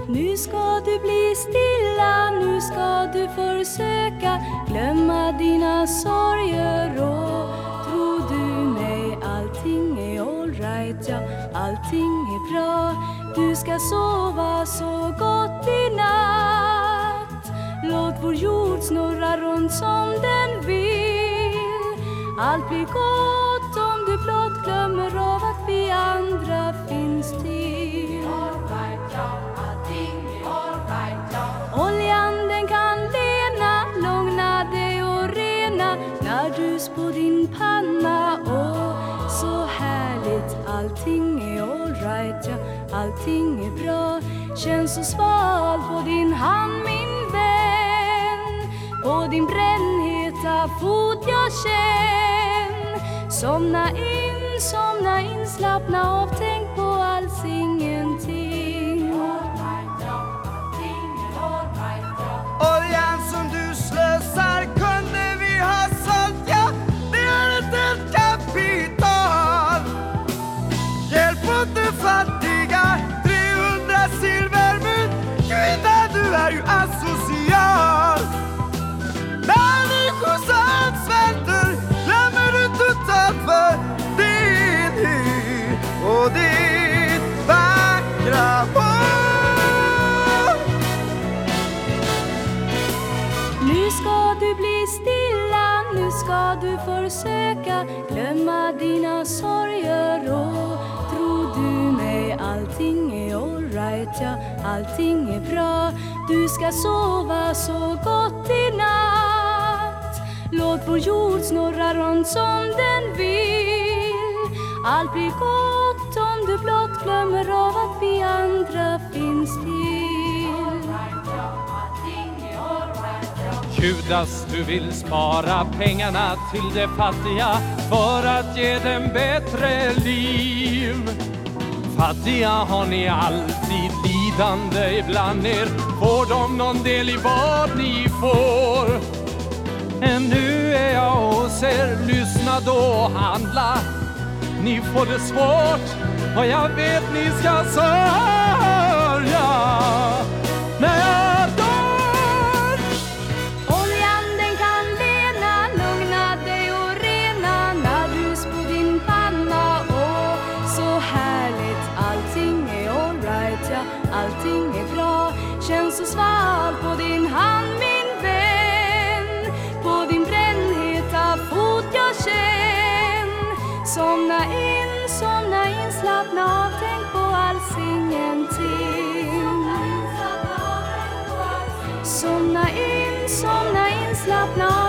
Nu ska du bli stilla, nu ska du försöka glömma dina sorger och tro du mig, allting är all right, ja, allting är bra. Du ska sova så gott i natt. Låt vår jord snurra runt som den vill. Allt blir gott om du blott glömmer av att vi andra finns till. All right, ja, allting är all right, ja. Oljan den kan lena, lugna dig och rena nardus på din panna. Åh, så härligt, allting är all right, ja, allting är bra. Känns så sval på din hand min vän, på din brännheta fot jag känn. Somna in, slappna av, tänk på alls ingenting. All right, ja, allting är all right, ja. Oljan som du slösar kunde vi ha sålt, ja, det är ett kapital. Hjälp åt de fattiga, 300 silvermynt. Kvinna, du är ju asocial. Människor svälter, glömmer du totalt för din hy och ditt vackra hår. Nu ska du bli stilla, nu ska du försöka glömma dina sorger och tro du mig, allting är all right, ja, allting är bra. Du ska sova så gott i natt. Låt vår jord snurra runt som den vill. Allt blir gott om du blott glömmer av att vi andra finns till. All right, ja, allting är all right, ja. Judas, du vill spara pengarna till de fattiga för att ge dem bättre liv. Fattiga har ni alltid lidande ibland er. Får de någon del i vad ni får? Nu är jag hos er, lyssna då och handla. Ni får det svårt och jag vet ni ska sörja när jag dör. Oljan den kan lena, lugna dig och rena nardus på din panna. Åh, så härligt, allting är all right, ja, allting är bra. Känns så sval på din hand min vän, på din brännheta fot jag känn. Somna in, slappna av, tänk på alls ingenting. Somna in, slappna av.